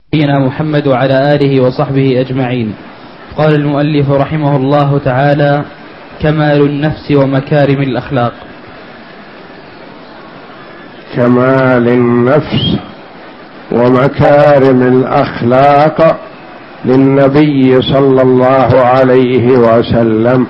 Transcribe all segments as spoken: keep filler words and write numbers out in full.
نبينا محمد وعلى آله وصحبه أجمعين. قال المؤلف رحمه الله تعالى: كمال النفس ومكارم الأخلاق. كمال النفس ومكارم الأخلاق للنبي صلى الله عليه وسلم.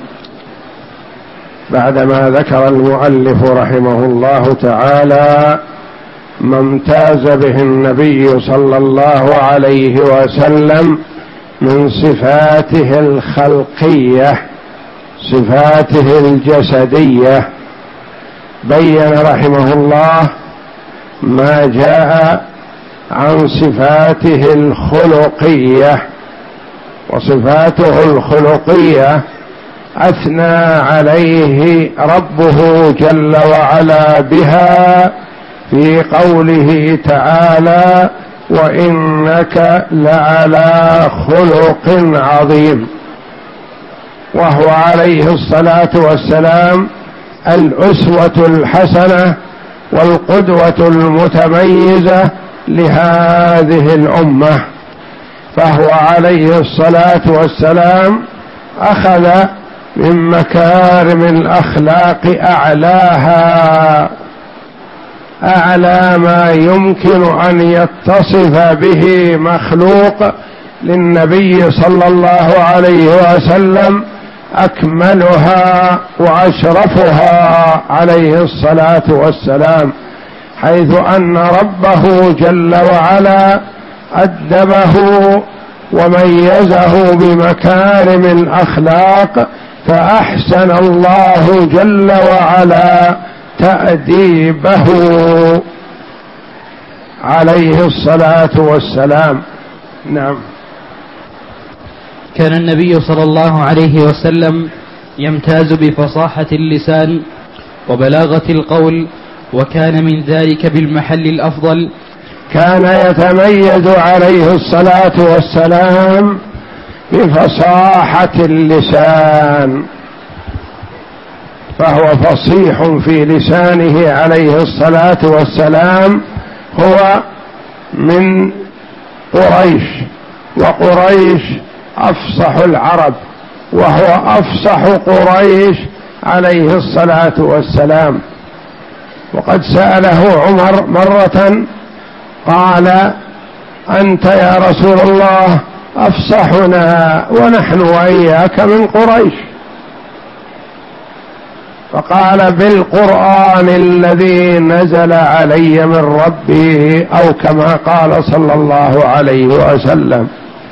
بعدما ذكر المؤلف رحمه الله تعالى ما امتاز به النبي صلى الله عليه وسلم من صفاته الخلقية، صفاته الجسدية، بين رحمه الله ما جاء عن صفاته الخلقية. وصفاته الخلقية أثنى عليه ربه جل وعلا بها في قوله تعالى: وإنك لعلى خلق عظيم. وهو عليه الصلاة والسلام الأسوة الحسنة والقدوة المتميزة لهذه الأمة. فهو عليه الصلاة والسلام أخذ من مكارم الأخلاق أعلاها، أعلى ما يمكن أن يتصف به مخلوق للنبي صلى الله عليه وسلم أكملها وأشرفها عليه الصلاة والسلام، حيث أن ربه جل وعلا أدبه وميزه بمكارم الأخلاق، فأحسن الله جل وعلا تأديبه عليه الصلاة والسلام. نعم. كان النبي صلى الله عليه وسلم يمتاز بفصاحة اللسان وبلاغة القول، وكان من ذلك بالمحل الأفضل. كان يتميز عليه الصلاة والسلام بفصاحة اللسان، فهو فصيح في لسانه عليه الصلاة والسلام. هو من قريش، وقريش أفصح العرب، وهو أفصح قريش عليه الصلاة والسلام. وقد سأله عمر مرة قال: أنت يا رسول الله أفصحنا ونحن وإياك من قريش. فقال: بالقرآن الذي نزل علي من ربي، أو كما قال صلى الله عليه وسلم.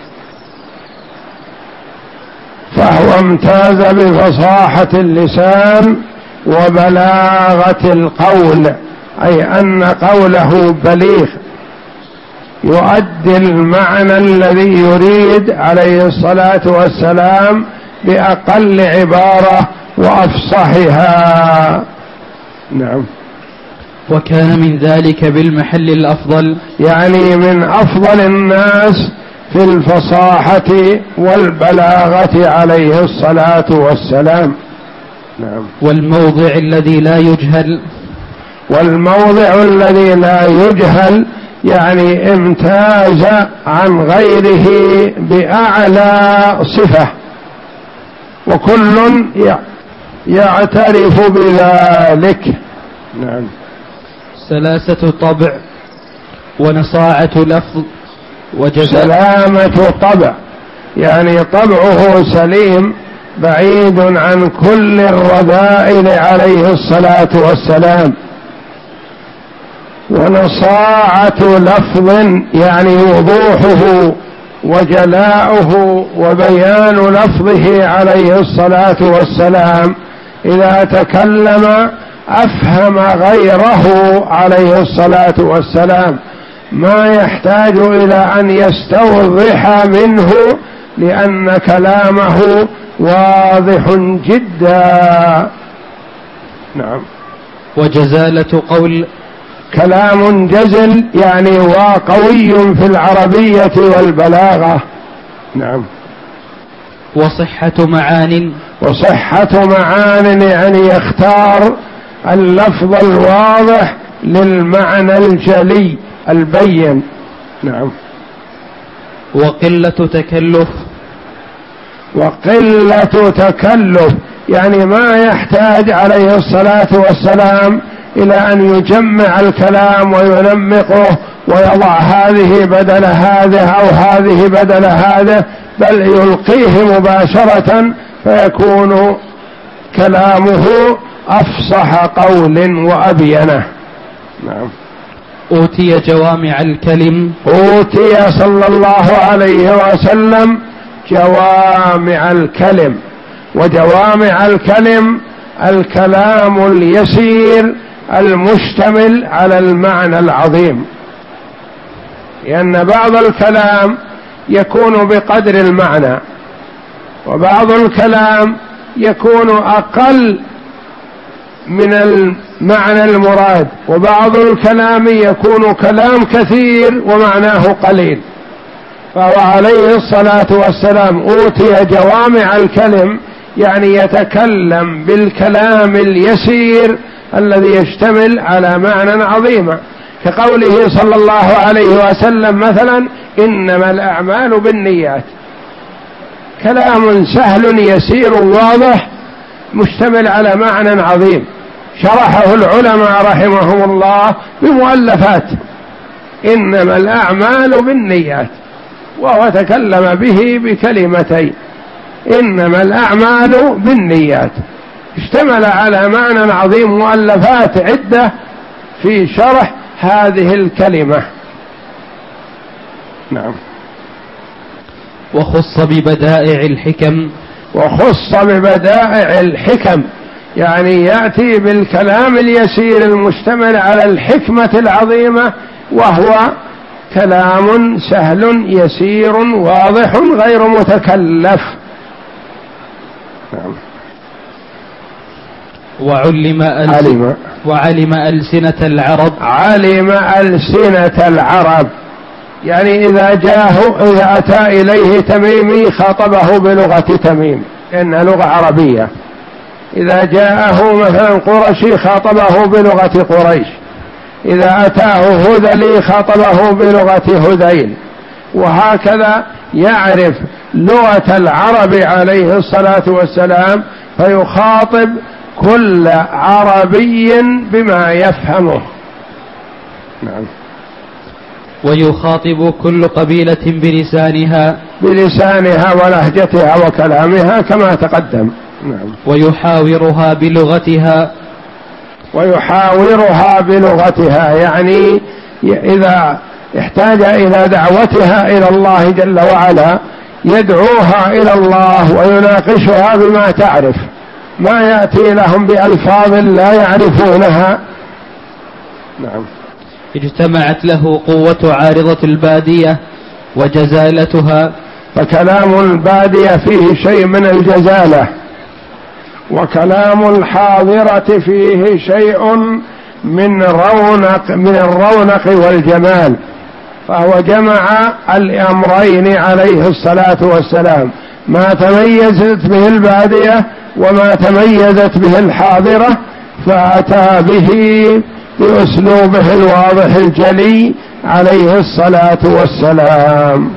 فهو امتاز بفصاحة اللسان وبلاغة القول، أي أن قوله بليغ يؤدي المعنى الذي يريد عليه الصلاة والسلام بأقل عبارة وأفصحها. نعم. وكان من ذلك بالمحل الأفضل، يعني من أفضل الناس في الفصاحة والبلاغة عليه الصلاة والسلام. نعم. والموضع الذي لا يجهل، والموضع الذي لا يجهل يعني امتاز عن غيره بأعلى صفة، وكل يعترف بذلك. نعم. سلاسة طبع ونصاعة لفظ وجزاء. سلامة طبع يعني طبعه سليم بعيد عن كل الرذائل عليه الصلاة والسلام. ونصاعة لفظ يعني وضوحه وجلاؤه وبيان لفظه عليه الصلاة والسلام، إذا تكلم أفهم غيره عليه الصلاة والسلام، ما يحتاج إلى أن يستوضح منه، لأن كلامه واضح جدا. نعم. وجزالة قول، كلام جزل يعني وقوي في العربية والبلاغة. نعم. وصحة معان، وصحة معان يعني يختار اللفظ الواضح للمعنى الجلي البين. نعم. وقلة تكلف. وقلة تكلف يعني ما يحتاج عليه الصلاة والسلام إلى أن يجمع الكلام وينمقه ويضع هذه بدل هذا أو هذه بدل هذا، بل يلقيه مباشرة فيكون كلامه أفصح قول وأبينه. نعم. أوتي جوامع الكلم. أوتي صلى الله عليه وسلم جوامع الكلم، وجوامع الكلم الكلام اليسير المشتمل على المعنى العظيم، لأن بعض الكلام يكون بقدر المعنى، وبعض الكلام يكون أقل من المعنى المراد، وبعض الكلام يكون كلام كثير ومعناه قليل. فهو عليه الصلاة والسلام أوتي جوامع الكلم، يعني يتكلم بالكلام اليسير الذي يشتمل على معنى عظيم، كقوله صلى الله عليه وسلم مثلا: إنما الأعمال بالنيات. كلام سهل يسير واضح مشتمل على معنى عظيم، شرحه العلماء رحمهم الله بمؤلفات. إنما الأعمال بالنيات، وهو تكلم به بكلمتين: إنما الأعمال بالنيات، اشتمل على معنى عظيم، مؤلفات عدة في شرح هذه الكلمة. نعم. وخص ببدائع الحكم. وخص ببدائع الحكم يعني يأتي بالكلام اليسير المشتمل على الحكمة العظيمة، وهو كلام سهل يسير واضح غير متكلف. نعم. وعلم علم وعلم ألسنة العرب. علم ألسنة العرب يعني إذا جاءه إذا أتى إليه تميمي خاطبه بلغة تميم لأنها لغة عربية، إذا جاءه مثلا قرشي خاطبه بلغة قريش، إذا أتاه هذلي خاطبه بلغة هذيل، وهكذا يعرف لغة العرب عليه الصلاة والسلام فيخاطب كل عربي بما يفهمه. نعم. ويخاطب كل قبيلة بلسانها بلسانها ولهجتها وكلامها كما تقدم. نعم. ويحاورها بلغتها. ويحاورها بلغتها يعني إذا احتاج إلى دعوتها إلى الله جل وعلا يدعوها إلى الله ويناقشها بما تعرف، ما يأتي لهم بألفاظ لا يعرفونها. نعم. اجتمعت له قوة عارضة البادية وجزالتها. فكلام البادية فيه شيء من الجزالة، وكلام الحاضرة فيه شيء من رونق من الرونق والجمال، فهو جمع الأمرين عليه الصلاة والسلام، ما تميزت به البادية وما تميزت به الحاضرة، فأتى به بأسلوبه الواضح الجلي عليه الصلاة والسلام.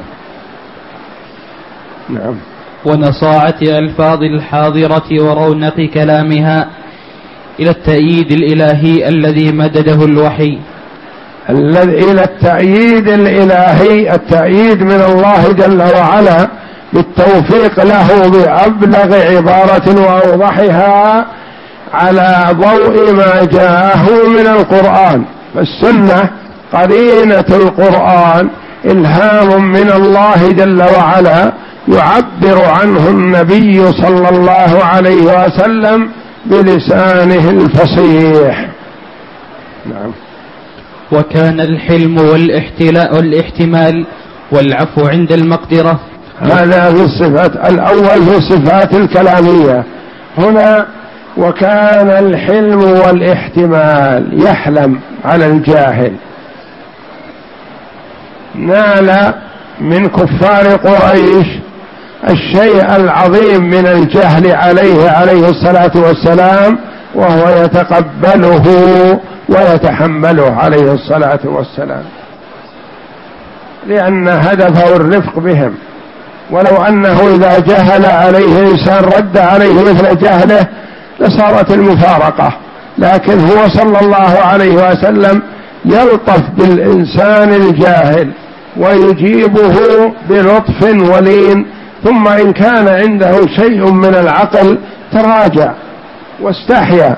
نعم. ونصاعة ألفاظ الحاضرة ورونق كلامها إلى التأييد الإلهي الذي مدده الوحي. الذي إلى التأييد الإلهي، التأييد من الله جل وعلا بالتوفيق له بأبلغ عبارة وأوضحها على ضوء ما جاءه من القرآن. فالسنة قرينة القرآن، إلهام من الله جل وعلا يعبر عنه النبي صلى الله عليه وسلم بلسانه الفصيح. نعم. وكان الحلم والاحتمال والعفو عند المقدرة. هذا في الصفات الأول في الصفات الكلامية. هنا وكان الحلم والاحتمال، يحلم على الجاهل. نال من كفار قريش الشيء العظيم من الجهل عليه عليه الصلاة والسلام، وهو يتقبله ويتحمله عليه الصلاة والسلام. لأن هدفه الرفق بهم، ولو أنه إذا جهل عليه إنسان رد عليه مثل جهله لصارت المفارقة، لكن هو صلى الله عليه وسلم يلطف بالإنسان الجاهل ويجيبه بلطف ولين، ثم إن كان عنده شيء من العقل تراجع واستحيا.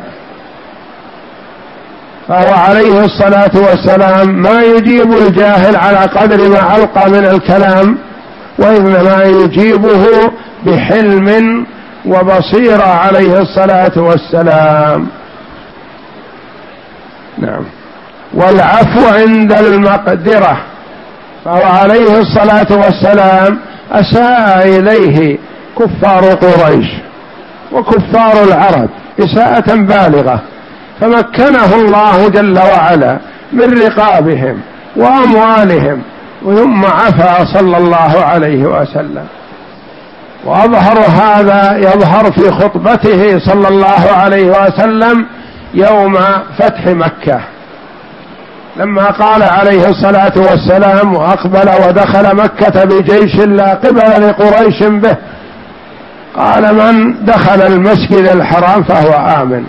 فهو عليه الصلاة والسلام ما يجيب الجاهل على قدر ما ألقى من الكلام، وإنما يجيبه بحلم وبصيرة عليه الصلاة والسلام. نعم. والعفو عند المقدرة، فهو عليه الصلاة والسلام أساء إليه كفار قريش وكفار العرب إساءة بالغة، فمكنه الله جل وعلا من رقابهم وأموالهم، ثم عفا صلى الله عليه وسلم. وأظهر هذا يظهر في خطبته صلى الله عليه وسلم يوم فتح مكة، لما قال عليه الصلاة والسلام وأقبل ودخل مكة بجيش لا قبل لقريش به، قال: من دخل المسجد الحرام فهو آمن،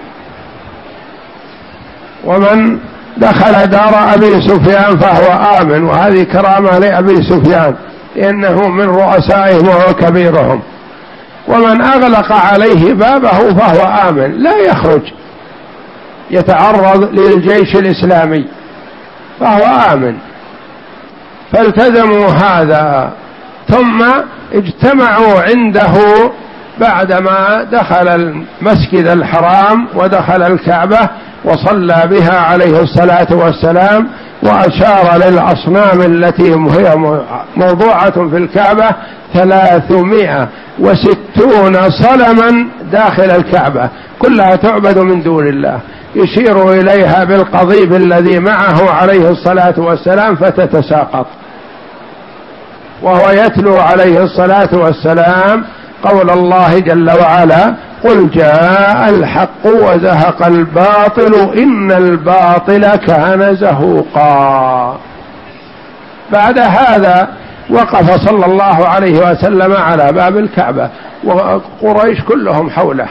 ومن دخل دار أبي سفيان فهو آمن. وهذه كرامة لأبي سفيان لأنه من رؤسائهم وهو كبيرهم. ومن أغلق عليه بابه فهو آمن، لا يخرج يتعرض للجيش الإسلامي فهو آمن. فالتزموا هذا، ثم اجتمعوا عنده بعدما دخل المسجد الحرام ودخل الكعبة وصلى بها عليه الصلاة والسلام، وأشار للأصنام التي هي موضوعة في الكعبة ثلاثمائة وستون صنما داخل الكعبة كلها تعبد من دون الله، يشير إليها بالقضيب الذي معه عليه الصلاة والسلام فتتساقط، وهو يتلو عليه الصلاة والسلام قول الله جل وعلا: قل جاء الحق وزهق الباطل إن الباطل كان زهوقا. بعد هذا وقف صلى الله عليه وسلم على باب الكعبة وقريش كلهم حوله،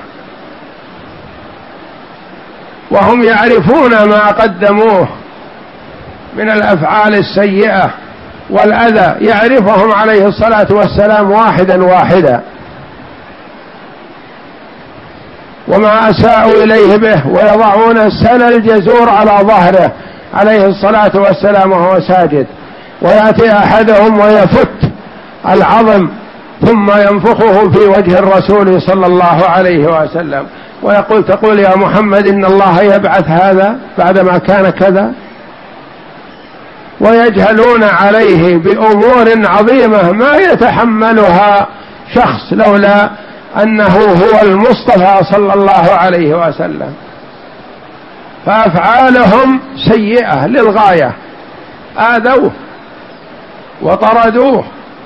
وهم يعرفون ما قدموه من الأفعال السيئة والأذى، يعرفهم عليه الصلاة والسلام واحدا واحدا وما أساءوا إليه به، ويضعون السن الجزور على ظهره عليه الصلاة والسلام وهو ساجد، ويأتي أحدهم ويفت العظم ثم ينفخه في وجه الرسول صلى الله عليه وسلم ويقول: تقول يا محمد إن الله يبعث هذا بعدما كان كذا. ويجهلون عليه بأمور عظيمة ما يتحملها شخص لولا أنه هو المصطفى صلى الله عليه وسلم. فأفعالهم سيئة للغاية، آذوه وطردوه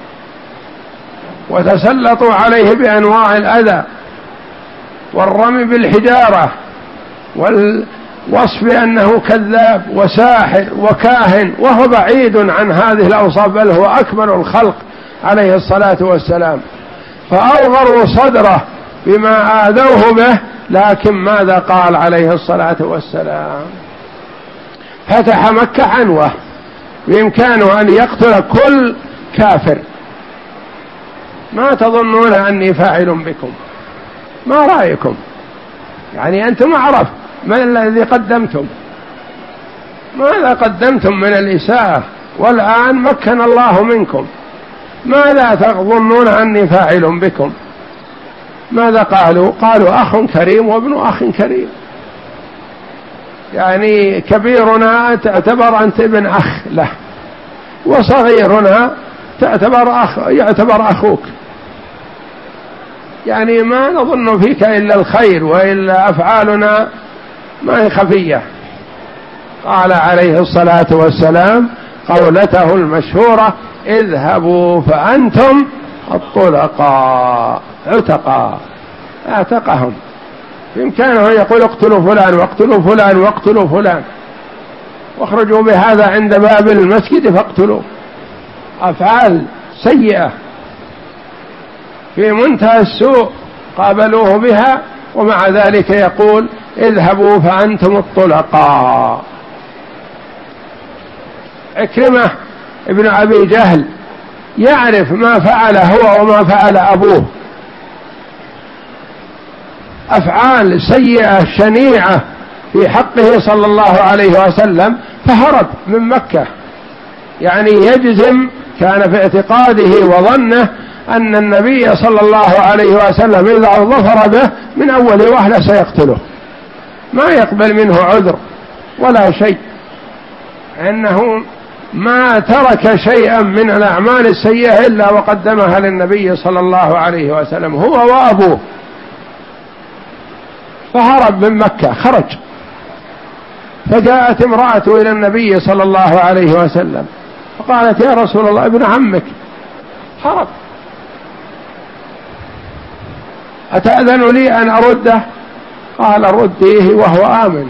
وتسلطوا عليه بأنواع الأذى والرمي بالحجارة والوصف بأنه كذاب وساحر وكاهن، وهو بعيد عن هذه الأوصاف، بل هو أكمل الخلق عليه الصلاة والسلام. فأوغروا صدره بما آذوه به، لكن ماذا قال عليه الصلاة والسلام؟ فتح مكة عنوة بإمكانه أن يقتل كل كافر. ما تظنون أني فاعل بكم؟ ما رأيكم؟ يعني أنتم أعرف ما الذي قدمتم، ماذا قدمتم من الإساءة، والآن مكن الله منكم، ماذا تظنون أني فاعل بكم؟ ماذا قالوا؟ قالوا أخ كريم وابن أخ كريم، يعني كبيرنا تعتبر أنت ابن أخ له، وصغيرنا تعتبر أخ يعتبر أخوك، يعني ما نظن فيك إلا الخير، وإلا أفعالنا ما هي خفية. قال عليه الصلاة والسلام قولته المشهورة: اذهبوا فأنتم الطلقاء، عتقاء، اعتقهم. بإمكانه يقول اقتلوا فلان واقتلوا فلان واقتلوا فلان، واخرجوا بهذا عند باب المسجد فاقتلوا، أفعال سيئة في منتهى السوء قابلوه بها، ومع ذلك يقول اذهبوا فأنتم الطلقاء. عكرمة ابن أبي جهل يعرف ما فعل هو وما فعل أبوه، أفعال سيئة شنيعة في حقه صلى الله عليه وسلم، فهرب من مكة. يعني يجزم، كان في اعتقاده وظنه أن النبي صلى الله عليه وسلم إذا ظفر به من أول وهلة سيقتله، ما يقبل منه عذر ولا شيء، أنه ما ترك شيئا من الأعمال السيئة إلا وقدمها للنبي صلى الله عليه وسلم هو وأبوه. فهرب من مكة، خرج. فجاءت امرأة إلى النبي صلى الله عليه وسلم فقالت يا رسول الله ابن عمك هرب، أتأذن لي أن أرده؟ قال رديه وهو آمن.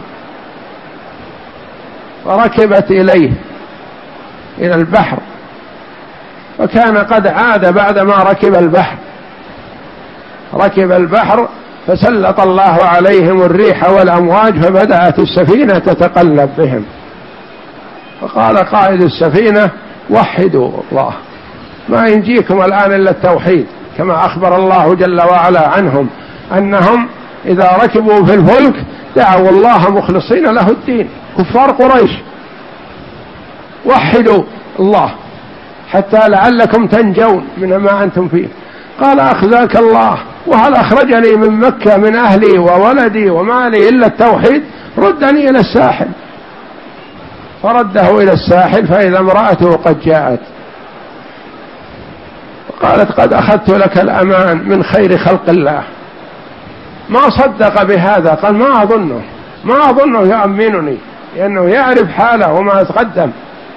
فركبت إليه إلى البحر، وكان قد عاد بعدما ركب البحر، ركب البحر فسلط الله عليهم الريح والأمواج، فبدأت السفينة تتقلب بهم. فقال قائد السفينة وحدوا الله، ما ينجيكم الآن إلا التوحيد، كما أخبر الله جل وعلا عنهم أنهم إذا ركبوا في الفلك دعوا الله مخلصين له الدين، كفار قريش، وحدوا الله حتى لعلكم تنجون من ما أنتم فيه. قال أخزاك الله، وهل أخرجني من مكة من أهلي وولدي ومالي إلا التوحيد؟ ردني إلى الساحل. فرده إلى الساحل فإذا امرأته قد جاءت قالت قد أخذت لك الأمان من خير خلق الله. ما صدق بهذا، قال ما أظنه ما أظنه يؤمنني، لأنه يعرف حاله وما تقدم.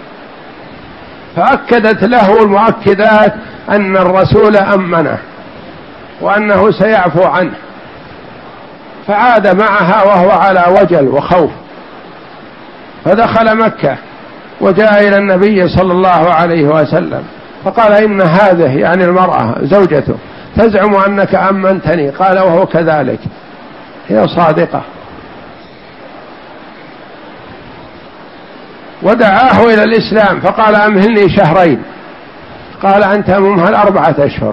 فأكدت له المؤكدات أن الرسول أمنه وأنه سيعفو عنه، فعاد معها وهو على وجل وخوف. فدخل مكة وجاء إلى النبي صلى الله عليه وسلم فقال إن هذه، يعني المرأة زوجته، تزعم أنك أمنتني. قال وهو كذلك، هي صادقة. ودعاه إلى الإسلام فقال أمهلني شهرين. قال أنت ممهل أربعة أشهر،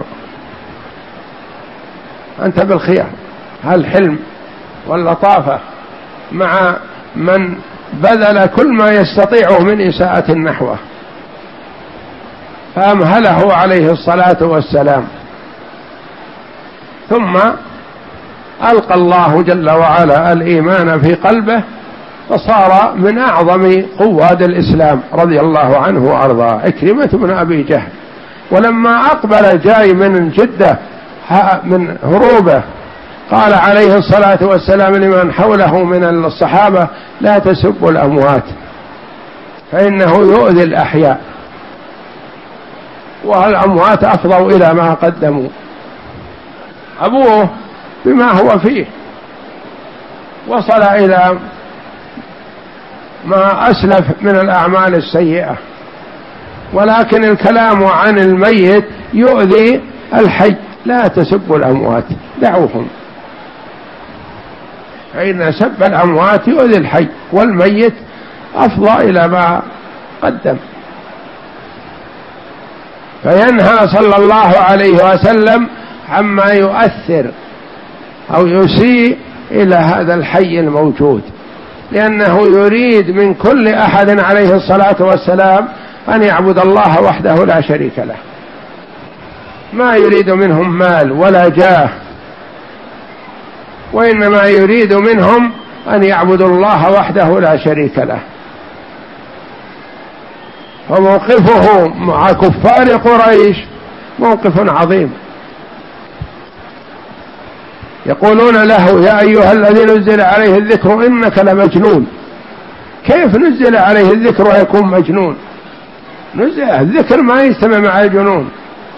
أنت بالخيار. الحلم واللطافة مع من بذل كل ما يستطيعه من إساءة نحوه. فأمهله عليه الصلاة والسلام، ثم ألقى الله جل وعلا الإيمان في قلبه، فصار من أعظم قواد الإسلام رضي الله عنه وأرضاه، عكرمة بن أبي جهل. ولما أقبل جاي من جدة من هروبه قال عليه الصلاة والسلام لمن حوله من الصحابة لا تسبوا الأموات فإنه يؤذي الأحياء، والأموات أفضوا إلى ما قدموا. أبوه بما هو فيه وصل إلى ما أسلف من الأعمال السيئة، ولكن الكلام عن الميت يؤذي الحي. لا تسبوا الأموات، دعوهم، فإن سب الأموات يؤذي الحي، والميت أفضى إلى ما قدم. فينهى صلى الله عليه وسلم عما يؤثر أو يسيء إلى هذا الحي الموجود، لأنه يريد من كل أحد عليه الصلاة والسلام أن يعبد الله وحده لا شريك له، ما يريد منهم مال ولا جاه، وإنما يريد منهم أن يعبدوا الله وحده لا شريك له. فموقفه مع كفار قريش موقف عظيم. يقولون له يا أيها الذي نزل عليه الذكر إنك لمجنون. كيف نزل عليه الذكر ويكون مجنون؟ نزل الذكر ما يجتمع مع الجنون.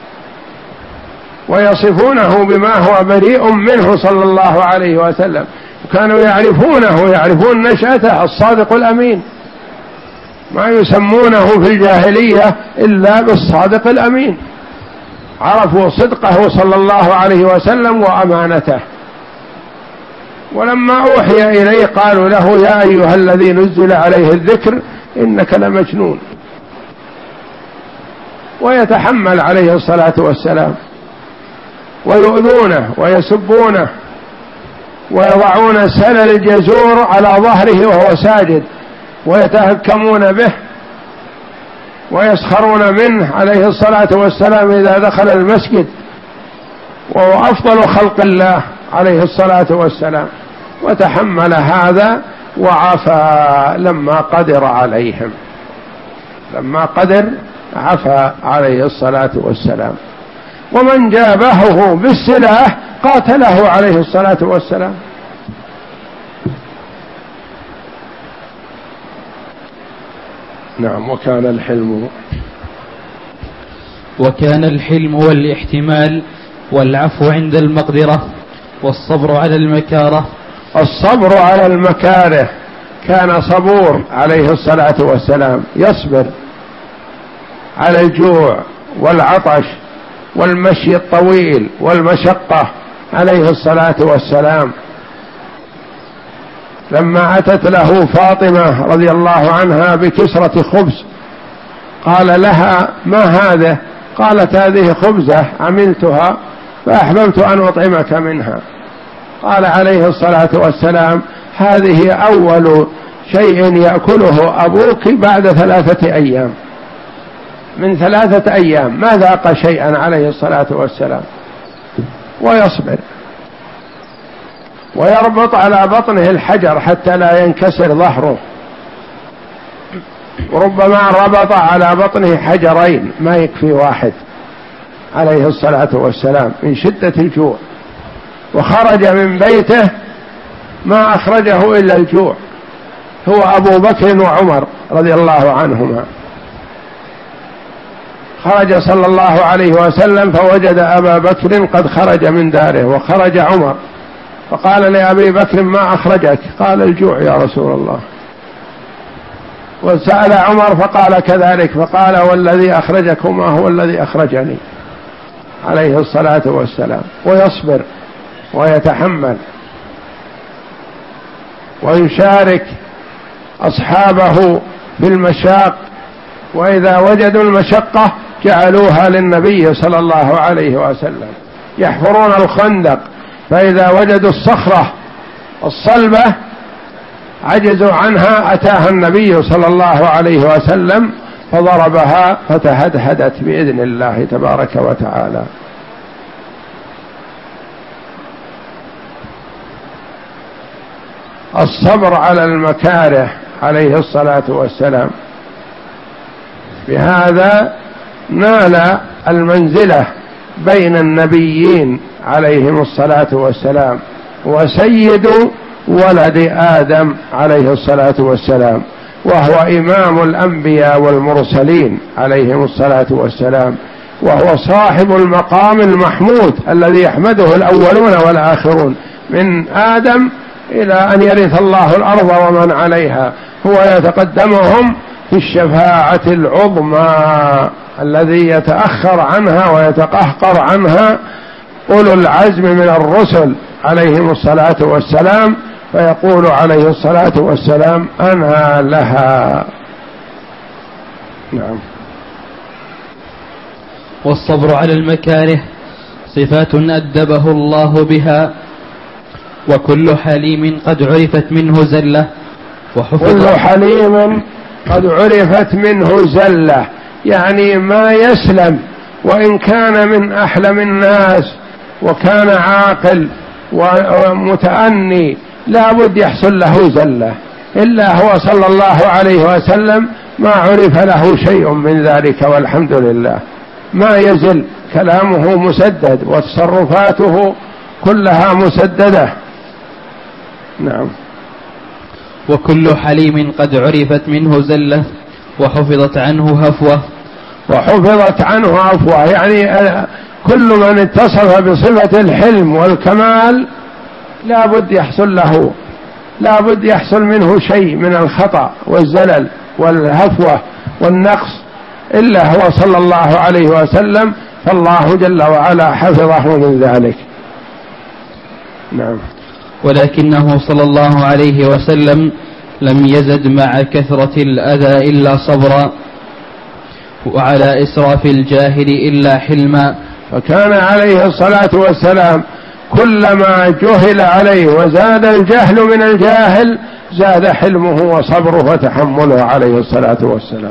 ويصفونه بما هو بريء منه صلى الله عليه وسلم، وكانوا يعرفونه، يعرفون نشأته الصادق الأمين. ما يسمونه في الجاهلية إلا بالصادق الأمين، عرفوا صدقه صلى الله عليه وسلم وأمانته. ولما أوحي إليه قالوا له يا أيها الذي نزل عليه الذكر إنك لمجنون. ويتحمل عليه الصلاة والسلام، ويؤذونه ويسبونه ويضعون سلل الجزور على ظهره وهو ساجد ويتهكمون به ويسخرون منه عليه الصلاة والسلام إذا دخل المسجد، وهو أفضل خلق الله عليه الصلاة والسلام، وتحمل هذا وعفى لما قدر عليهم، لما قدر عفى عليه الصلاة والسلام. ومن جابهه بالسلاح قاتله عليه الصلاة والسلام. نعم. وكان الحلم وكان الحلم والاحتمال والعفو عند المقدرة والصبر على المكاره. الصبر على المكاره، كان صبور عليه الصلاة والسلام، يصبر على الجوع والعطش والمشي الطويل والمشقة عليه الصلاة والسلام. لما أتت له فاطمة رضي الله عنها بكسرة خبز قال لها ما هذا؟ قالت هذه خبزة عملتها فأحببت أن أطعمك منها. قال عليه الصلاة والسلام هذه أول شيء يأكله أبوك بعد ثلاثة أيام، من ثلاثة أيام ما ذاق شيئا عليه الصلاة والسلام. ويصبر ويربط على بطنه الحجر حتى لا ينكسر ظهره، وربما ربط على بطنه حجرين ما يكفي واحد عليه الصلاة والسلام من شدة الجوع. وخرج من بيته ما أخرجه إلا الجوع، هو أبو بكر وعمر رضي الله عنهما. خرج صلى الله عليه وسلم فوجد أبا بكر قد خرج من داره، وخرج عمر فقال لأبي بكر ما أخرجك؟ قال الجوع يا رسول الله. وسأل عمر فقال كذلك، فقال والذي أخرجكما هو الذي أخرجني عليه الصلاة والسلام. ويصبر ويتحمل ويشارك أصحابه بالمشاق، وإذا وجدوا المشقة جعلوها للنبي صلى الله عليه وسلم. يحفرون الخندق فإذا وجدوا الصخرة الصلبة عجزوا عنها أتاها النبي صلى الله عليه وسلم فضربها فتهدهدت بإذن الله تبارك وتعالى. الصبر على المكاره عليه الصلاة والسلام، بهذا نال المنزلة بين النبيين عليهم الصلاة والسلام، وسيد ولد آدم عليه الصلاة والسلام، وهو إمام الأنبياء والمرسلين عليهم الصلاة والسلام، وهو صاحب المقام المحمود الذي يحمده الأولون والآخرون من آدم إلى أن يرث الله الأرض ومن عليها. هو يتقدمهم في الشفاعة العظمى الذي يتأخر عنها ويتقهقر عنها أولو العزم من الرسل عليهم الصلاة والسلام، فيقول عليه الصلاة والسلام أنا لها. نعم. والصبر على المكاره صفات أدبه الله بها، وكل حليم قد عرفت منه زلة كل حليم قد عرفت منه زلة، يعني ما يسلم وإن كان من أحلم الناس وكان عاقل ومتأني لا بد يحصل له زلة، إلا هو صلى الله عليه وسلم ما عرف له شيء من ذلك، والحمد لله. ما يزل، كلامه مسدد وتصرفاته كلها مسددة. نعم. وكل حليم قد عرفت منه زلة وحفظت عنه هفوة. وحفظت عنه هفوة يعني كل من اتصف بصفة الحلم والكمال لا بد يحصل له لا بد يحصل منه شيء من الخطأ والزلل والهفوة والنقص إلا هو صلى الله عليه وسلم، فالله جل وعلا حفظه من ذلك. نعم. ولكنه صلى الله عليه وسلم لم يزد مع كثرة الأذى إلا صبرا، وعلى إسراف الجاهل إلا حلما. فكان عليه الصلاة والسلام كلما جهل عليه وزاد الجهل من الجاهل زاد حلمه وصبره وتحمله عليه الصلاة والسلام،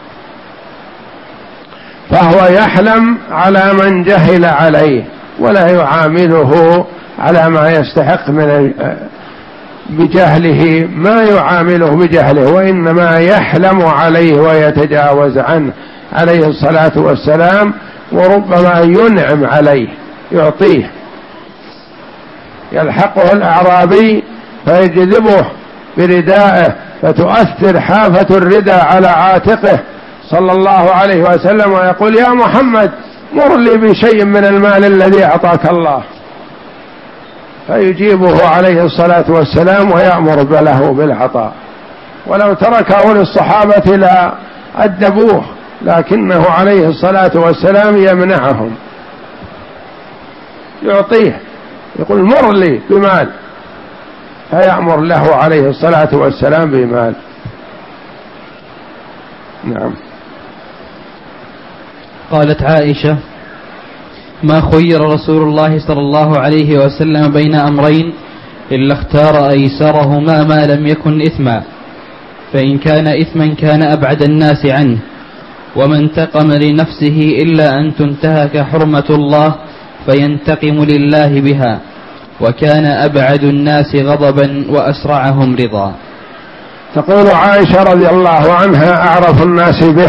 فهو يحلم على من جهل عليه ولا يعامله على ما يستحق من بجهله، ما يعامله بجهله، وإنما يحلم عليه ويتجاوز عنه عليه الصلاة والسلام، وربما ينعم عليه يعطيه. يلحقه الأعرابي فيجذبه بردائه فتؤثر حافة الرداء على عاتقه صلى الله عليه وسلم ويقول: يا محمد مر لي بشيء من المال الذي أعطاك الله، فيجيبه عليه الصلاة والسلام ويأمر له بالعطاء. ولو تركه للصحابة لا أدبوه، لكنه عليه الصلاة والسلام يمنعهم، يعطيه، يقول: مر لي بمال، فيأمر له عليه الصلاة والسلام بمال. نعم. قالت عائشة: ما خير رسول الله صلى الله عليه وسلم بين أمرين إلا اختار أيسرهما ما لم يكن إثما، فإن كان إثما كان أبعد الناس عنه، وما انتقم لنفسه إلا أن تنتهك حرمة الله فينتقم لله بها، وكان أبعد الناس غضبا وأسرعهم رضا. تقول عائشة رضي الله عنها: أعرف الناس به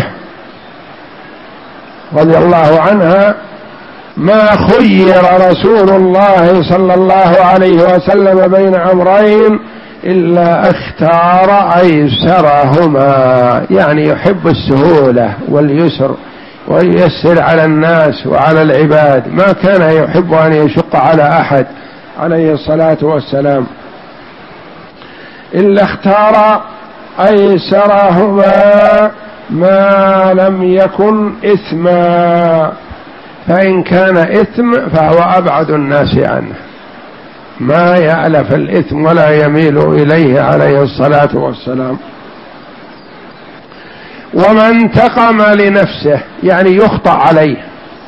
رضي الله عنها، ما خير رسول الله صلى الله عليه وسلم بين أمرين إلا اختار أيسرهما، يعني يحب السهولة واليسر وييسر على الناس وعلى العباد، ما كان يحب أن يشق على أحد عليه الصلاة والسلام، إلا اختار أيسرهما ما لم يكن إثما، فإن كان إثم فهو أبعد الناس عنه، ما يألف الإثم ولا يميل إليه عليه الصلاة والسلام. وما انتقم لنفسه، يعني يخطأ عليه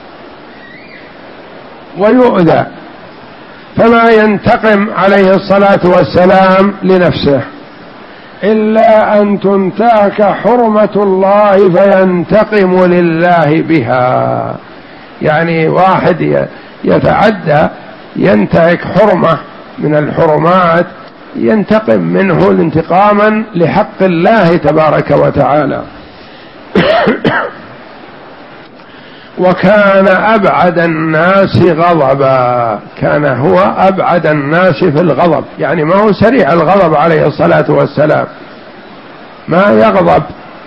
ويؤذى، فما ينتقم عليه الصلاة والسلام لنفسه إلا أن تنتهك حرمة الله فينتقم لله بها، يعني واحد يتعدى ينتهك حرمة من الحرمات ينتقم منه انتقاما لحق الله تبارك وتعالى. وكان أبعد الناس غضبا، كان هو أبعد الناس في الغضب، يعني ما هو سريع الغضب عليه الصلاة والسلام، ما يغضب.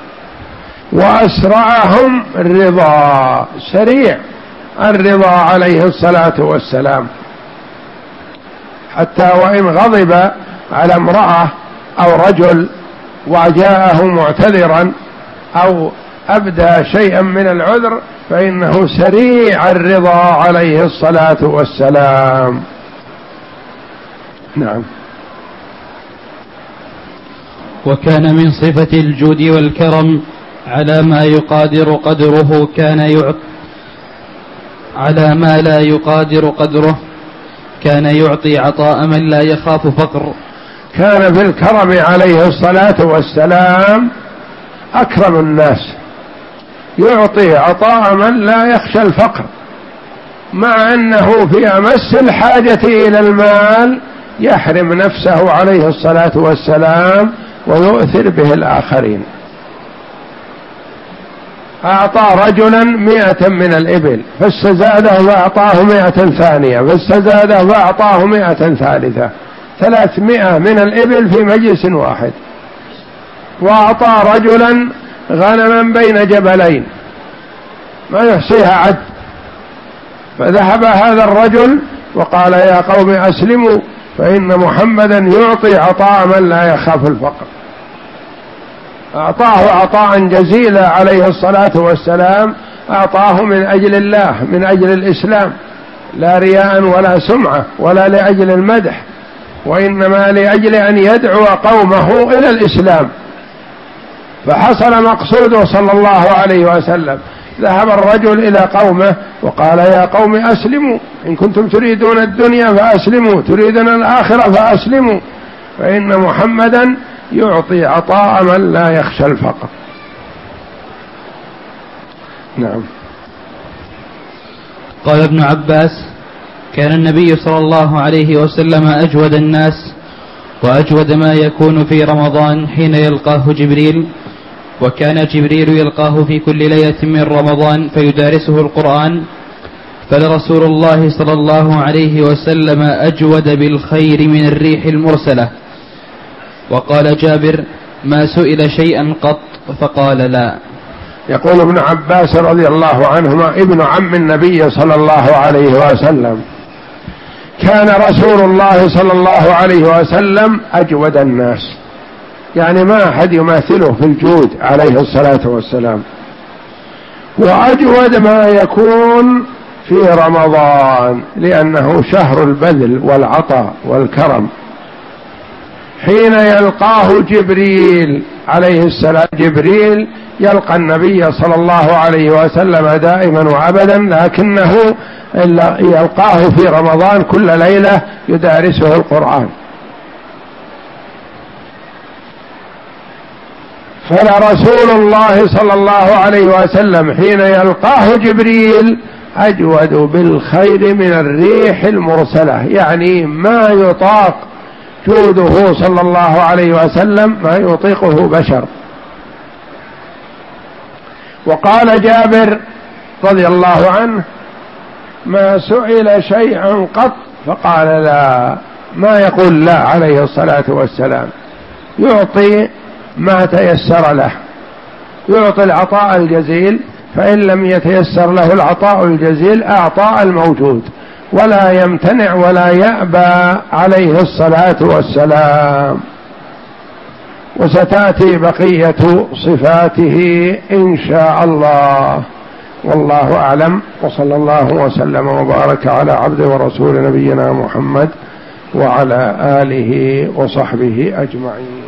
وأسرعهم الرضا، سريع الرضا عليه الصلاة والسلام، حتى وإن غضب على امرأة أو رجل وجاءه معتذرا أو أبدى شيئا من العذر فإنه سريع الرضا عليه الصلاة والسلام. نعم. وكان من صفة الجود والكرم على ما يقادر قدره كان يعطي على ما لا يقادر قدره كان يعطي عطاء من لا يخاف فقر. كان في الكرم عليه الصلاة والسلام أكرم الناس، يعطي عطاء من لا يخشى الفقر، مع أنه في أمس الحاجة إلى المال يحرم نفسه عليه الصلاة والسلام ويؤثر به الآخرين. أعطى رجلا مئة من الإبل فاستزاده فأعطاه مئة ثانية، فاستزاده فأعطاه مئة ثالثة، ثلاثمائة من الإبل في مجلس واحد. وأعطى رجلا غنما بين جبلين ما يحصيها عد، فذهب هذا الرجل وقال: يا قوم أسلموا فإن محمدا يعطي عطاء من لا يخاف الفقر. أعطاه عطاء جزيلا عليه الصلاة والسلام، أعطاه من أجل الله، من أجل الإسلام، لا رياء ولا سمعة ولا لأجل المدح، وإنما لأجل أن يدعو قومه إلى الإسلام. فحصل مقصوده صلى الله عليه وسلم. ذهب الرجل إلى قومه وقال: يا قوم أسلموا، إن كنتم تريدون الدنيا فأسلموا، تريدون الآخرة فأسلموا، فإن محمدا يعطي عطاء من لا يخشى الفقر. نعم. قال ابن عباس: كان النبي صلى الله عليه وسلم أجود الناس، وأجود ما يكون في رمضان حين يلقاه جبريل، وكان جبريل يلقاه في كل ليلة من رمضان فيدارسه القرآن، فلرسول الله صلى الله عليه وسلم أجود بالخير من الريح المرسلة. وقال جابر: ما سئل شيئا قط فقال لا. يقول ابن عباس رضي الله عنهما ابن عم النبي صلى الله عليه وسلم: كان رسول الله صلى الله عليه وسلم أجود الناس، يعني ما أحد يماثله في الجود عليه الصلاة والسلام، وأجود ما يكون في رمضان لأنه شهر البذل والعطاء والكرم. حين يلقاه جبريل عليه السلام، جبريل يلقى النبي صلى الله عليه وسلم دائما وأبدا، لكنه يلقاه في رمضان كل ليلة يدارسه القرآن. فلرسول الله صلى الله عليه وسلم حين يلقاه جبريل أجود بالخير من الريح المرسلة، يعني ما يطاق جوده صلى الله عليه وسلم، ما يطيقه بشر. وقال جابر رضي الله عنه: ما سئل شيئا قط فقال لا، ما يقول لا عليه الصلاة والسلام، يعطي ما تيسر له، يعطي العطاء الجزيل، فإن لم يتيسر له العطاء الجزيل أعطاء الموجود، ولا يمتنع ولا يأبى عليه الصلاة والسلام. وستأتي بقية صفاته إن شاء الله، والله أعلم، وصلى الله وسلم وبارك على عبد ورسول نبينا محمد وعلى آله وصحبه أجمعين.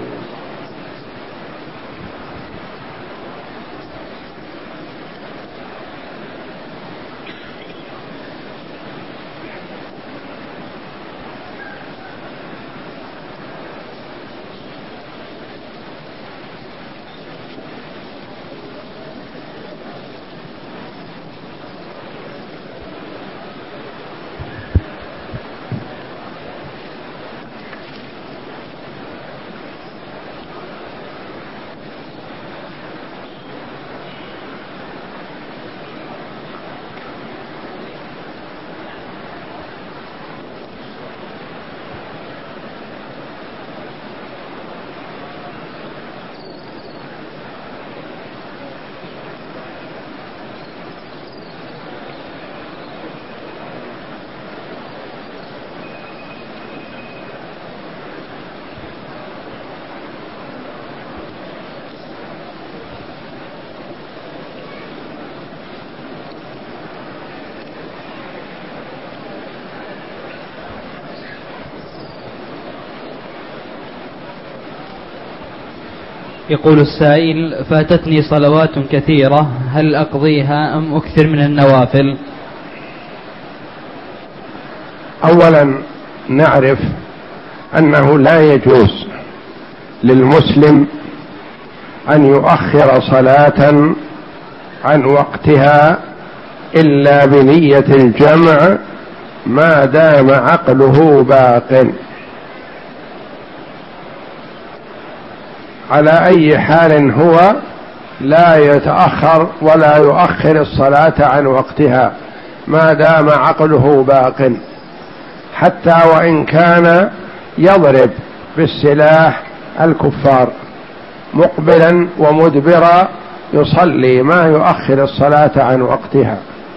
يقول السائل: فاتتني صلوات كثيرة، هل أقضيها أم أكثر من النوافل؟ أولا نعرف أنه لا يجوز للمسلم أن يؤخر صلاة عن وقتها إلا بنية الجمع ما دام عقله باق، على أي حال هو لا يتأخر ولا يؤخر الصلاة عن وقتها ما دام عقله باق، حتى وإن كان يضرب بالسلاح الكفار مقبلا ومدبرا يصلي، ما يؤخر الصلاة عن وقتها.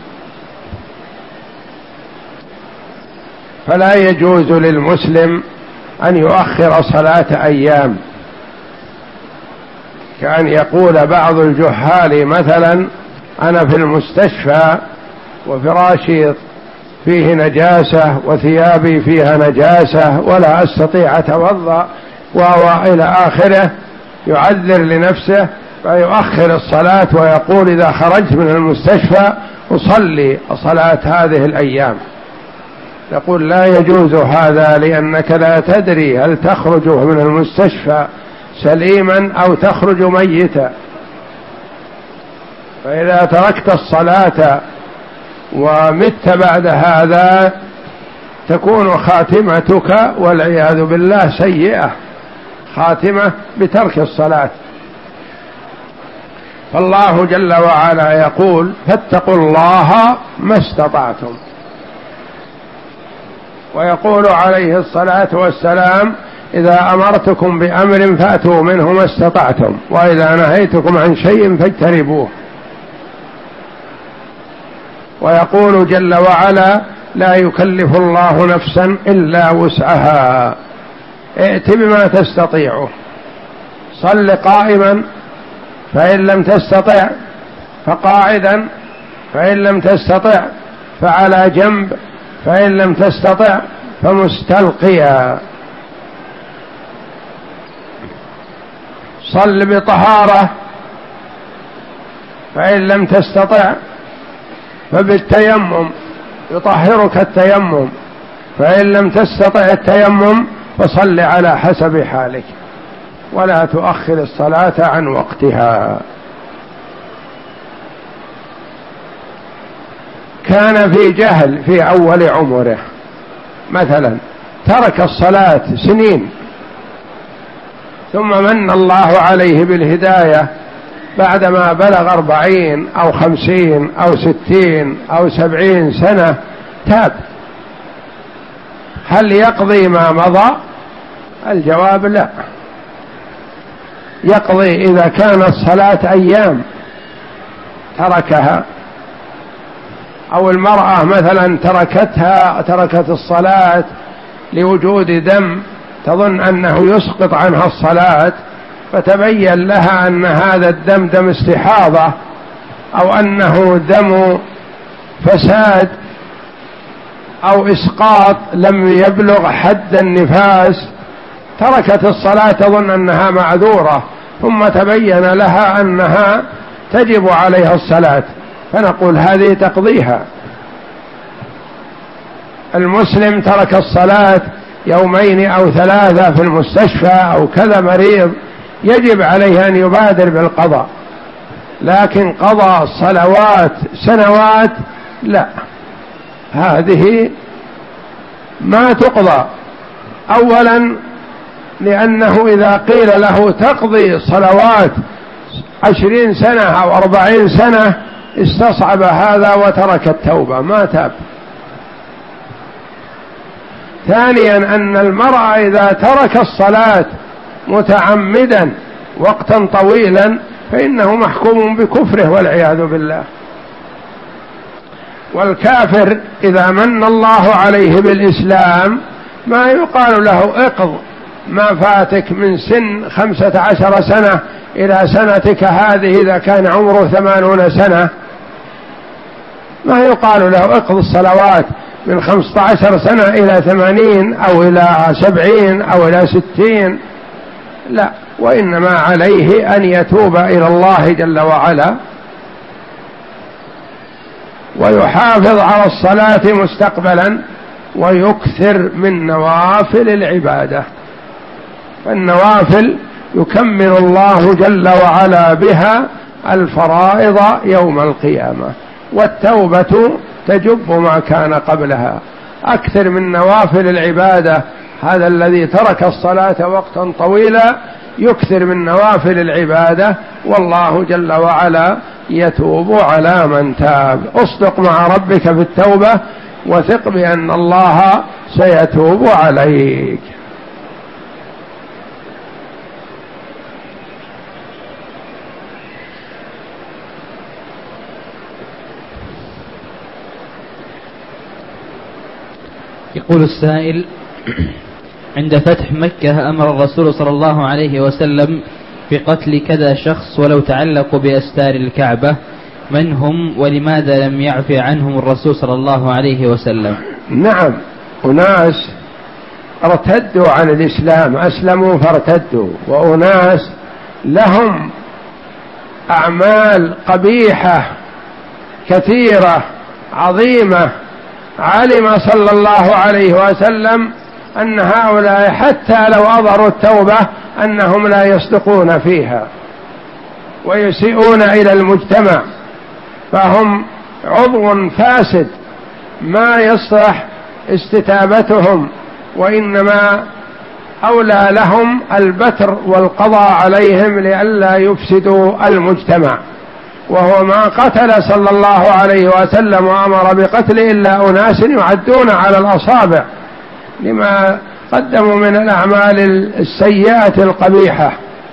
فلا يجوز للمسلم أن يؤخر صلاة أيام كأن يقول بعض الجهال مثلا أنا في المستشفى وفراشي فيه نجاسة وثيابي فيها نجاسة ولا أستطيع أتوضأ وإلى آخره، يعذر لنفسه فيؤخر الصلاة ويقول إذا خرجت من المستشفى أصلي صلاة هذه الأيام. يقول لا يجوز هذا، لأنك لا تدري هل تخرج من المستشفى سليما أو تخرج ميتا، فإذا تركت الصلاة ومت بعد هذا تكون خاتمتك والعياذ بالله سيئة، خاتمة بترك الصلاة. فالله جل وعلا يقول فاتقوا الله ما استطعتم، ويقول عليه الصلاة والسلام إذا أمرتكم بأمر فأتوا منه ما استطعتم، وإذا نهيتكم عن شيء فاجتنبوه. ويقول جل وعلا لا يكلف الله نفسا إلا وسعها، ائت بما تستطيعه، صل قائما فإن لم تستطع فقاعدا، فإن لم تستطع فعلى جنب، فإن لم تستطع فمستلقيا، صل بطهارة، فإن لم تستطع فبالتيمم يطهرك التيمم، فإن لم تستطع التيمم فصل على حسب حالك، ولا تؤخر الصلاة عن وقتها. كان في جهل في أول عمره مثلا، ترك الصلاة سنين، ثم من الله عليه بالهداية بعدما بلغ أربعين أو خمسين أو ستين أو سبعين سنة تاب. هل يقضي ما مضى؟ الجواب لا، يقضي إذا كانت صلاة أيام تركها، أو المرأة مثلا تركتها تركت الصلاة لوجود دم تظن أنه يسقط عنها الصلاة، فتبين لها أن هذا الدم دم استحاضة أو أنه دم فساد أو إسقاط لم يبلغ حد النفاس، تركت الصلاة تظن أنها معذورة، ثم تبين لها أنها تجب عليها الصلاة، فنقول هذه تقضيها. المسلم ترك الصلاة يومين أو ثلاثة في المستشفى أو كذا مريض، يجب عليه أن يبادر بالقضاء، لكن قضاء صلوات سنوات لا، هذه ما تقضى. أولا لأنه إذا قيل له تقضي صلوات عشرين سنة أو أربعين سنة استصعب هذا وترك التوبة ما تاب. ثانيا أن المرأة إذا ترك الصلاة متعمدا وقتا طويلا فإنه محكوم بكفره والعياذ بالله. والكافر إذا من الله عليه بالإسلام ما يقال له اقض ما فاتك من سن خمسة عشر سنة إلى سنتك هذه إذا كان عمره ثمانون سنة، ما يقال له اقض الصلوات من خمسة عشر سنة إلى ثمانين أو إلى سبعين أو إلى ستين، لا، وإنما عليه أن يتوب إلى الله جل وعلا ويحافظ على الصلاة مستقبلا ويكثر من نوافل العبادة. فالنوافل يكمل الله جل وعلا بها الفرائض يوم القيامة، والتوبة تجب ما كان قبلها. أكثر من نوافل العبادة، هذا الذي ترك الصلاة وقتا طويلا يكثر من نوافل العبادة، والله جل وعلا يتوب على من تاب. اصدق مع ربك في التوبة وثق بأن الله سيتوب عليك. يقول السائل: عند فتح مكة أمر الرسول صلى الله عليه وسلم بقتل كذا شخص ولو تعلقوا بأستار الكعبة، من هم ولماذا لم يعفي عنهم الرسول صلى الله عليه وسلم؟ نعم، أناس ارتدوا عن الإسلام، أسلموا فارتدوا، وأناس لهم أعمال قبيحة كثيرة عظيمة، علم صلى الله عليه وسلم أن هؤلاء حتى لو أظهروا التوبة أنهم لا يصدقون فيها ويسيئون إلى المجتمع، فهم عضو فاسد ما يصلح استتابتهم، وإنما أولى لهم البتر والقضاء عليهم لئلا يفسدوا المجتمع. وهو ما قتل صلى الله عليه وسلم وأمر بقتل إلا أناس يعدون على الأصابع لما قدموا من الأعمال السيئة القبيحة.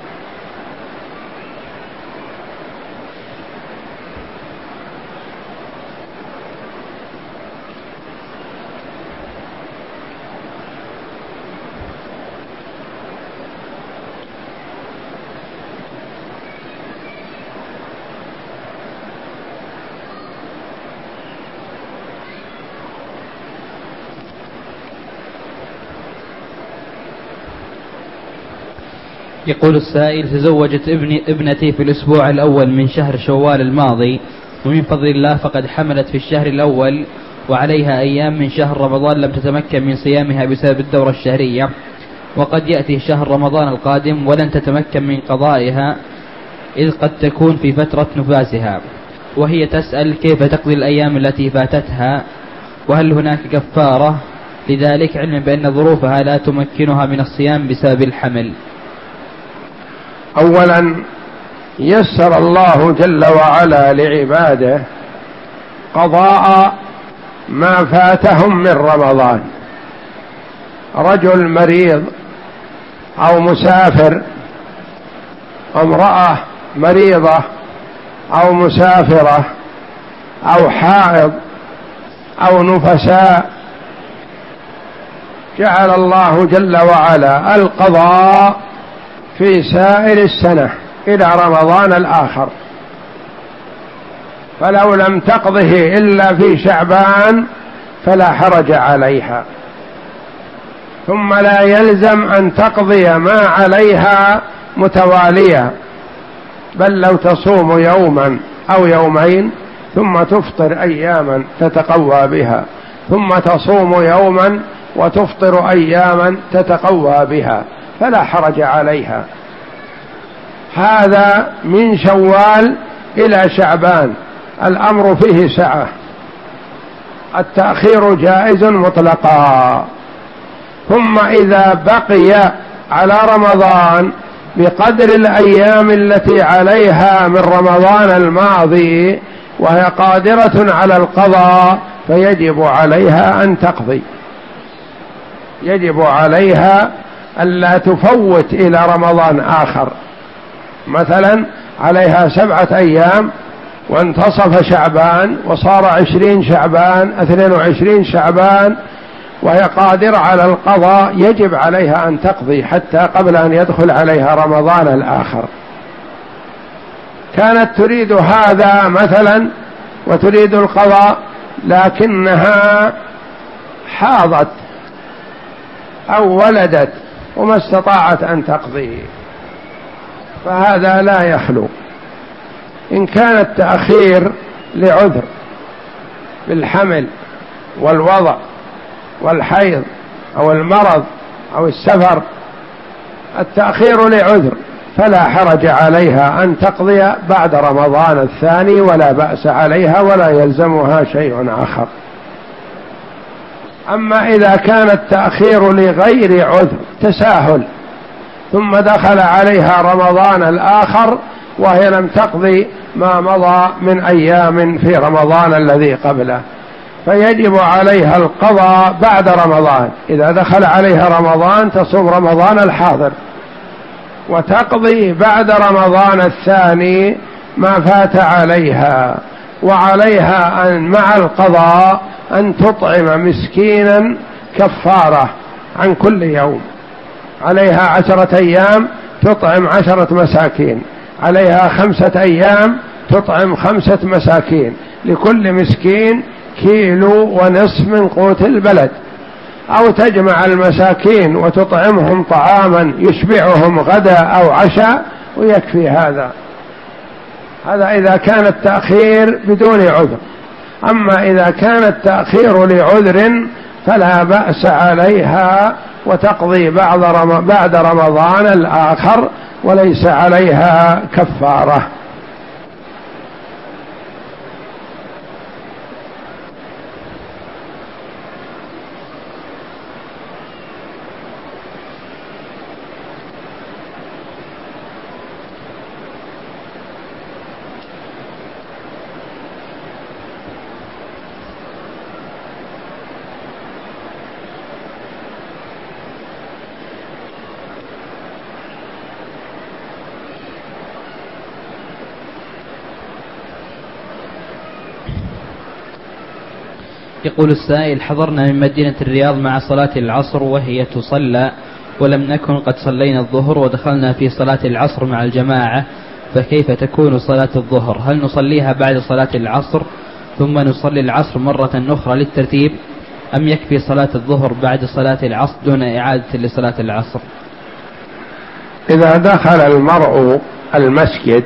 يقول السائل: تزوجت ابني ابنتي في الأسبوع الأول من شهر شوال الماضي، ومن فضل الله فقد حملت في الشهر الأول، وعليها أيام من شهر رمضان لم تتمكن من صيامها بسبب الدورة الشهرية، وقد يأتي شهر رمضان القادم ولن تتمكن من قضائها إذ قد تكون في فترة نفاسها، وهي تسأل كيف تقضي الأيام التي فاتتها، وهل هناك كفارة لذلك، علما بأن ظروفها لا تمكنها من الصيام بسبب الحمل؟ أولا يسر الله جل وعلا لعباده قضاء ما فاتهم من رمضان. رجل مريض أو مسافر، امرأة مريضة أو مسافرة أو حائض أو نفساء، جعل الله جل وعلا القضاء في سائر السنة إلى رمضان الآخر، فلو لم تقضه إلا في شعبان فلا حرج عليها، ثم لا يلزم أن تقضي ما عليها متوالية، بل لو تصوم يوما أو يومين ثم تفطر أياما تتقوى بها، ثم تصوم يوما وتفطر أياما تتقوى بها، فلا حرج عليها. هذا من شوال إلى شعبان الأمر فيه سعة، التأخير جائز مطلقا. ثم إذا بقي على رمضان بقدر الأيام التي عليها من رمضان الماضي وهي قادرة على القضاء، فيجب عليها أن تقضي، يجب عليها ألا تفوت إلى رمضان آخر. مثلا عليها سبعة أيام وانتصف شعبان وصار عشرين شعبان اثنين وعشرين شعبان وهي قادرة على القضاء، يجب عليها أن تقضي حتى قبل أن يدخل عليها رمضان الآخر. كانت تريد هذا مثلا وتريد القضاء، لكنها حاضت أو ولدت وما استطاعت أن تقضي، فهذا لا يخلو. إن كان التأخير لعذر بالحمل والوضع والحيض أو المرض أو السفر، التأخير لعذر، فلا حرج عليها أن تقضي بعد رمضان الثاني، ولا بأس عليها ولا يلزمها شيء آخر. أما إذا كان التأخير لغير عذر تساهل ثم دخل عليها رمضان الآخر وهي لم تقضي ما مضى من أيام في رمضان الذي قبله، فيجب عليها القضاء بعد رمضان. إذا دخل عليها رمضان تصوم رمضان الحاضر وتقضي بعد رمضان الثاني ما فات عليها، وعليها أن مع القضاء أن تطعم مسكينا كفارة عن كل يوم. عليها عشرة أيام تطعم عشرة مساكين، عليها خمسة أيام تطعم خمسة مساكين، لكل مسكين كيلو ونصف من قوت البلد، أو تجمع المساكين وتطعمهم طعاما يشبعهم غدا أو عشاء ويكفي هذا. هذا إذا كان التأخير بدون عذر. أما إذا كان التأخير لعذر فلا بأس عليها وتقضي بعد بعد رمضان الآخر وليس عليها كفارة. يقول السائل: حضرنا من مدينة الرياض مع صلاة العصر وهي تصلى، ولم نكن قد صلينا الظهر ودخلنا في صلاة العصر مع الجماعة، فكيف تكون صلاة الظهر؟ هل نصليها بعد صلاة العصر ثم نصلي العصر مرة أخرى للترتيب، أم يكفي صلاة الظهر بعد صلاة العصر دون إعادة لصلاة العصر؟ إذا دخل المرء المسجد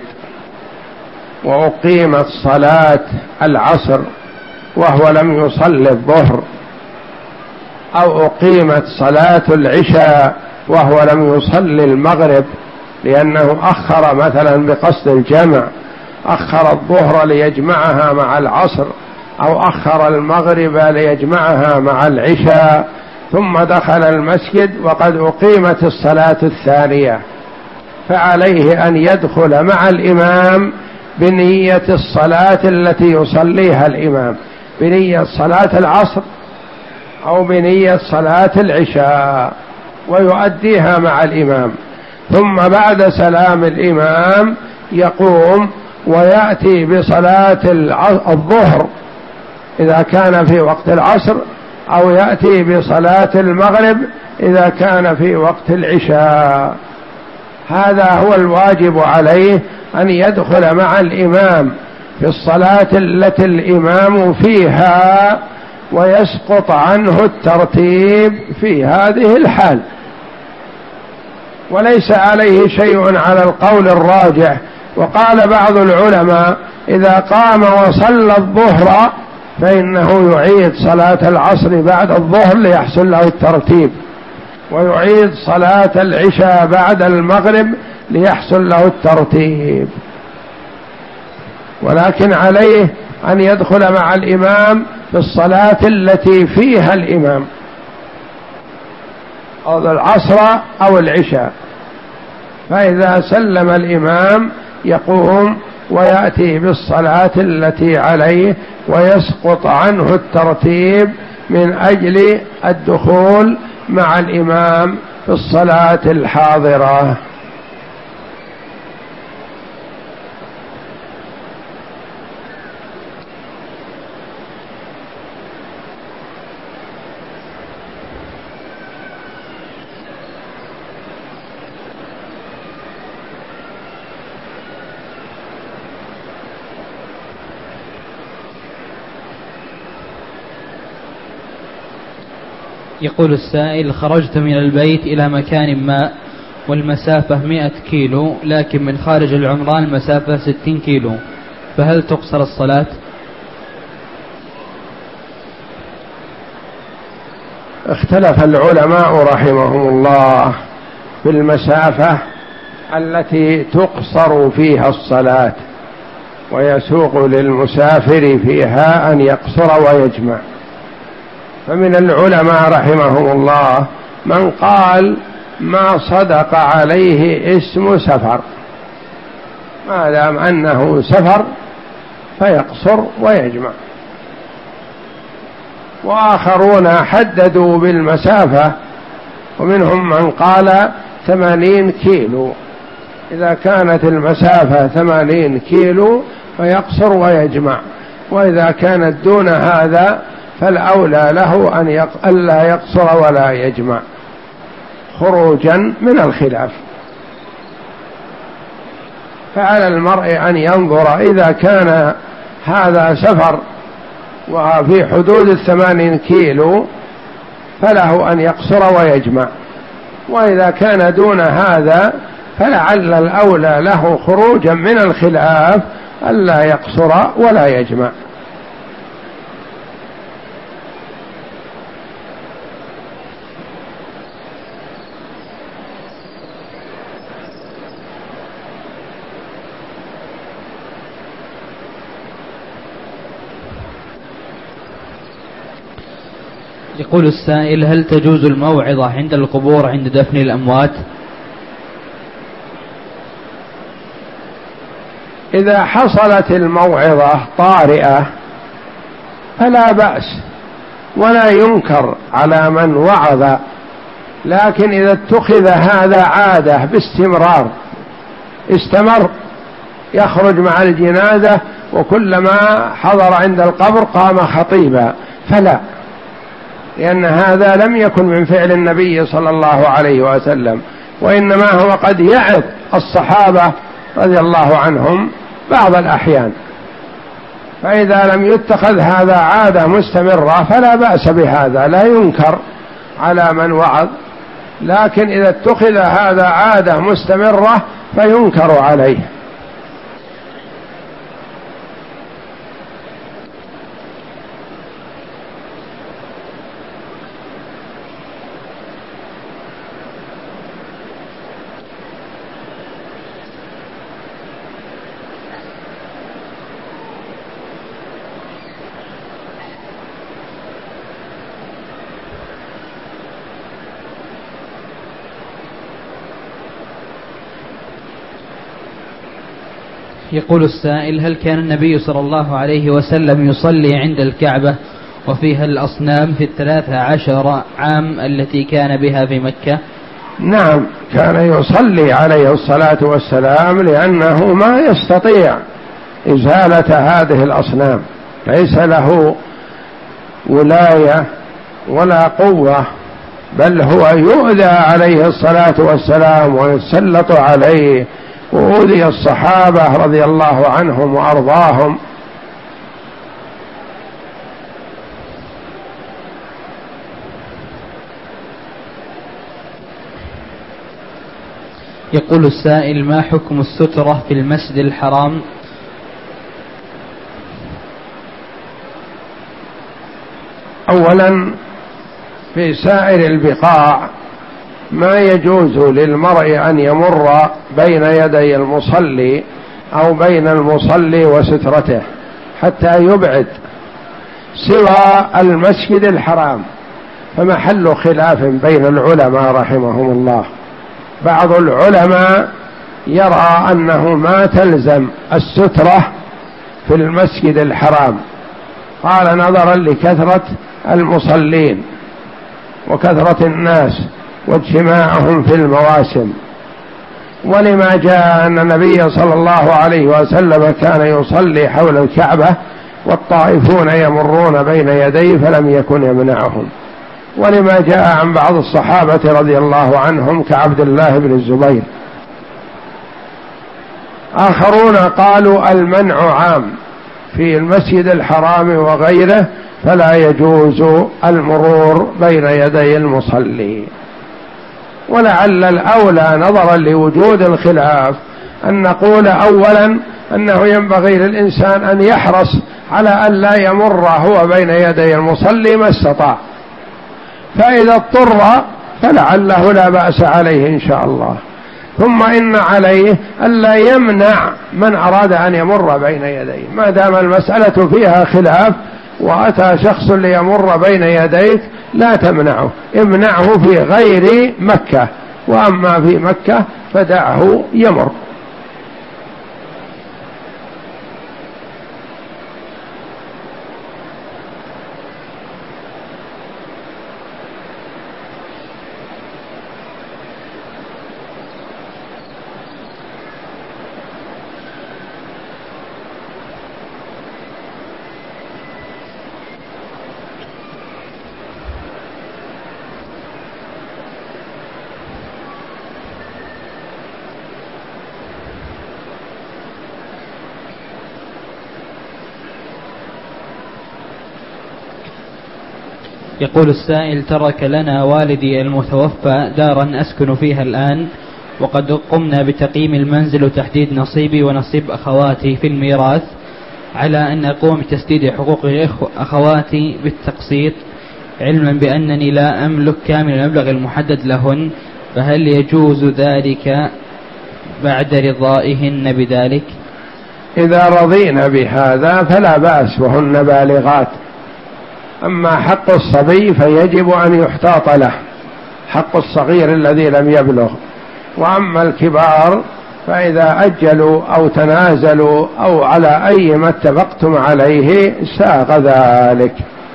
وأقيمت صلاة العصر وهو لم يصلي الظهر، أو أقيمت صلاة العشاء وهو لم يصلي المغرب لأنه أخر مثلا بقصد الجمع، أخر الظهر ليجمعها مع العصر، أو أخر المغرب ليجمعها مع العشاء، ثم دخل المسجد وقد أقيمت الصلاة الثانية، فعليه أن يدخل مع الإمام بنية الصلاة التي يصليها الإمام، بنية صلاة العصر أو بنية صلاة العشاء، ويؤديها مع الإمام. ثم بعد سلام الإمام يقوم ويأتي بصلاة الظهر إذا كان في وقت العصر، أو يأتي بصلاة المغرب إذا كان في وقت العشاء. هذا هو الواجب عليه، أن يدخل مع الإمام في الصلاة التي الإمام فيها ويسقط عنه الترتيب في هذه الحال، وليس عليه شيء على القول الراجح. وقال بعض العلماء: إذا قام وصلى الظهر فإنه يعيد صلاة العصر بعد الظهر ليحصل له الترتيب، ويعيد صلاة العشاء بعد المغرب ليحصل له الترتيب، ولكن عليه أن يدخل مع الإمام في الصلاة التي فيها الإمام، أو العصر أو العشاء. فإذا سلم الإمام يقوم ويأتي بالصلاة التي عليه ويسقط عنه الترتيب من أجل الدخول مع الإمام في الصلاة الحاضرة. يقول السائل: خرجت من البيت إلى مكان ما والمسافة مئة كيلو، لكن من خارج العمران المسافة ستين كيلو، فهل تقصر الصلاة؟ اختلف العلماء رحمهم الله في المسافة التي تقصر فيها الصلاة، ويسوق للمسافر فيها أن يقصر ويجمع. فمن العلماء رحمهم الله من قال ما صدق عليه اسم سفر، ما دام أنه سفر فيقصر ويجمع. وآخرون حددوا بالمسافة، ومنهم من قال ثمانين كيلو، إذا كانت المسافة ثمانين كيلو فيقصر ويجمع، وإذا كانت دون هذا فالأولى له أن يق... ألا يقصر ولا يجمع، خروجا من الخلاف. فعلى المرء أن ينظر، إذا كان هذا سفر وفي حدود الثمانين كيلو فله أن يقصر ويجمع، وإذا كان دون هذا فلعل الأولى له خروجا من الخلاف ألا يقصر ولا يجمع. يقول السائل: هل تجوز الموعظة عند القبور عند دفن الأموات؟ إذا حصلت الموعظة طارئة فلا بأس ولا ينكر على من وعظ، لكن إذا اتخذ هذا عادة باستمرار، استمر يخرج مع الجنازة وكلما حضر عند القبر قام خطيبا فلا، لأن هذا لم يكن من فعل النبي صلى الله عليه وسلم، وإنما هو قد يعظ الصحابة رضي الله عنهم بعض الأحيان. فإذا لم يتخذ هذا عادة مستمرة فلا بأس بهذا، لا ينكر على من وعظ، لكن إذا اتخذ هذا عادة مستمرة فينكر عليه. يقول السائل: هل كان النبي صلى الله عليه وسلم يصلي عند الكعبة وفيها الأصنام في الثلاثة عشر عام التي كان بها في مكة؟ نعم، كان يصلي عليه الصلاة والسلام، لأنه ما يستطيع إزالة هذه الأصنام، ليس له ولاية ولا قوة، بل هو يؤذى عليه الصلاة والسلام ويتسلط عليه، وأوذي الصحابة رضي الله عنهم وأرضاهم. يقول السائل: ما حكم السترة في المسجد الحرام؟ أولا في سائر البقاع ما يجوز للمرء أن يمر بين يدي المصلي أو بين المصلي وسترته حتى يبعد، سوى المسجد الحرام فمحل خلاف بين العلماء رحمهم الله. بعض العلماء يرى أنه ما تلزم السترة في المسجد الحرام، قال نظرا لكثرة المصلين وكثرة الناس واجتماعهم في المواسم، ولما جاء أن النبي صلى الله عليه وسلم كان يصلي حول الكعبة والطائفون يمرون بين يديه فلم يكن يمنعهم، ولما جاء عن بعض الصحابة رضي الله عنهم كعبد الله بن الزبير. آخرون قالوا المنع عام في المسجد الحرام وغيره، فلا يجوز المرور بين يدي المصلي. ولعل الأولى نظرا لوجود الخلاف أن نقول أولا أنه ينبغي للإنسان أن يحرص على أن لا يمر هو بين يدي المصلي ما استطاع، فإذا اضطر فلعله لا بأس عليه إن شاء الله. ثم إن عليه ألا يمنع من أراد أن يمر بين يديه، ما دام المسألة فيها خلاف وأتى شخص ليمر بين يديك لا تمنعه، امنعه في غير مكة، وأما في مكة فدعه يمر. يقول السائل: ترك لنا والدي المتوفى دارا أسكن فيها الآن، وقد قمنا بتقييم المنزل وتحديد نصيبي ونصيب أخواتي في الميراث، على أن أقوم بتسديد حقوق أخواتي بالتقسيط، علما بأنني لا أملك كامل المبلغ المحدد لهن، فهل يجوز ذلك بعد رضائهن بذلك؟ إذا رضينا بهذا فلا بأس وهن بالغات. أما حق الصبي فيجب أن يحتاط له، حق الصغير الذي لم يبلغ. وأما الكبار فإذا أجلوا أو تنازلوا أو على أي ما اتفقتم عليه ساغ ذلك.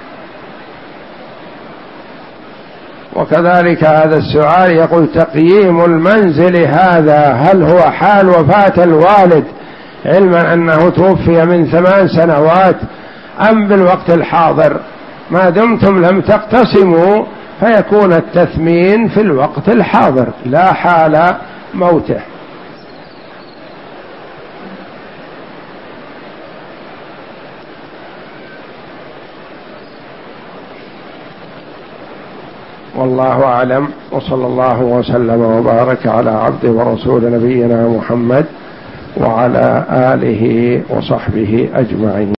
وكذلك هذا السؤال يقول: تقييم المنزل هذا هل هو حال وفاة الوالد علما أنه توفي من ثمان سنوات أم بالوقت الحاضر؟ ما دمتم لم تقتسموا فيكون التثمين في الوقت الحاضر لا حال موته. والله أعلم، وصلى الله وسلم وبارك على عبده ورسول نبينا محمد وعلى آله وصحبه أجمعين.